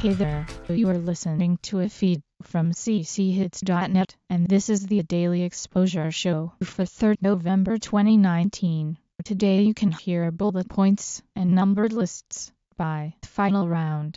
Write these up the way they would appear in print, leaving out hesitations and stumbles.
Hey there, you are listening to a feed from cchits.net, and this is the Daily Exposure Show for 3rd November 2019. Today you can hear bullet points and numbered lists by Final Round.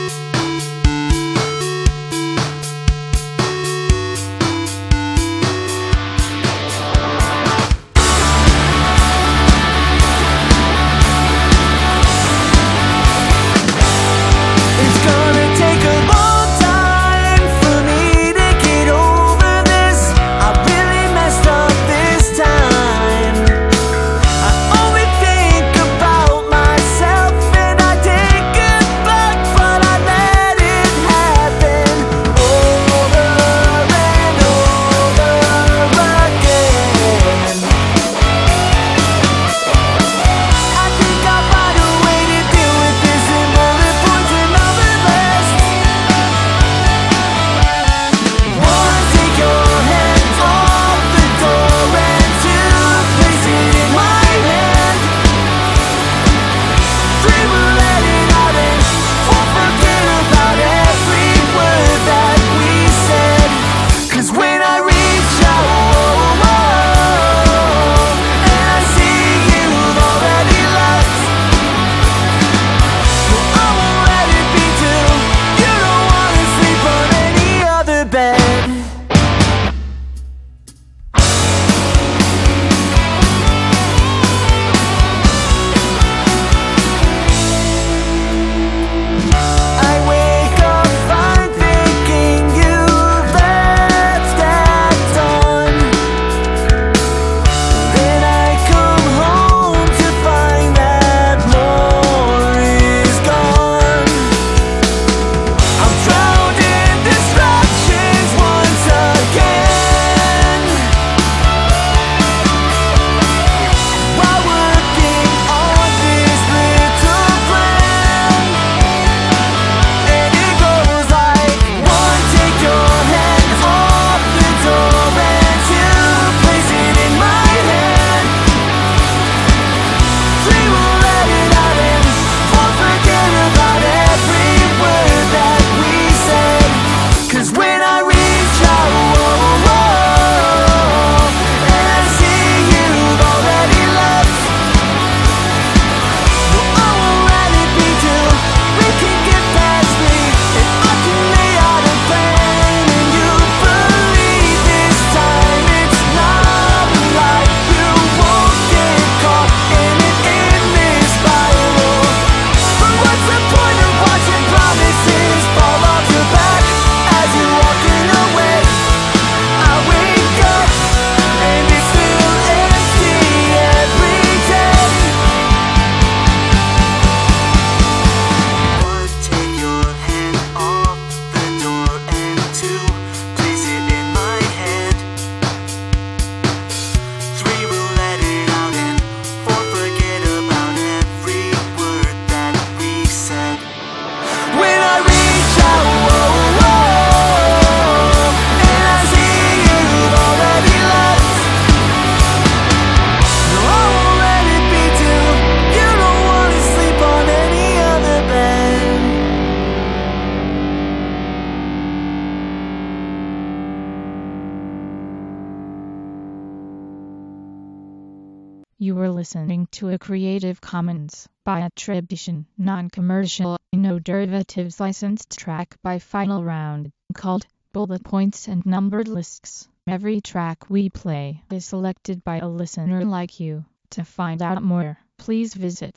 You were listening to a Creative Commons by attribution, non-commercial, no derivatives licensed track by Final Round, called Bullet Points and Numbered Lists. Every track we play is selected by a listener like you. To find out more, please visit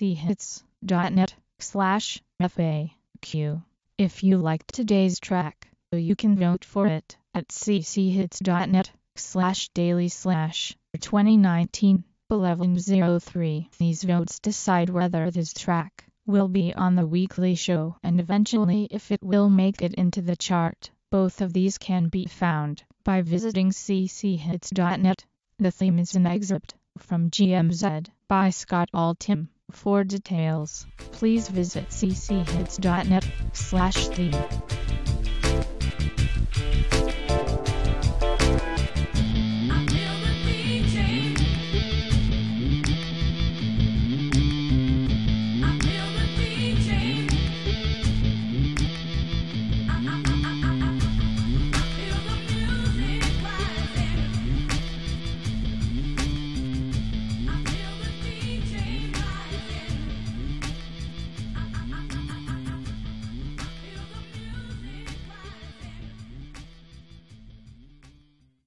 cchits.net/FAQ. If you liked today's track, you can vote for it at cchits.net/daily/2019. 1103. These votes decide whether this track will be on the weekly show and eventually if it will make it into the chart. Both of these can be found by visiting cchits.net. The theme is an excerpt from GMZ by Scott Altham. For details, please visit cchits.net/theme.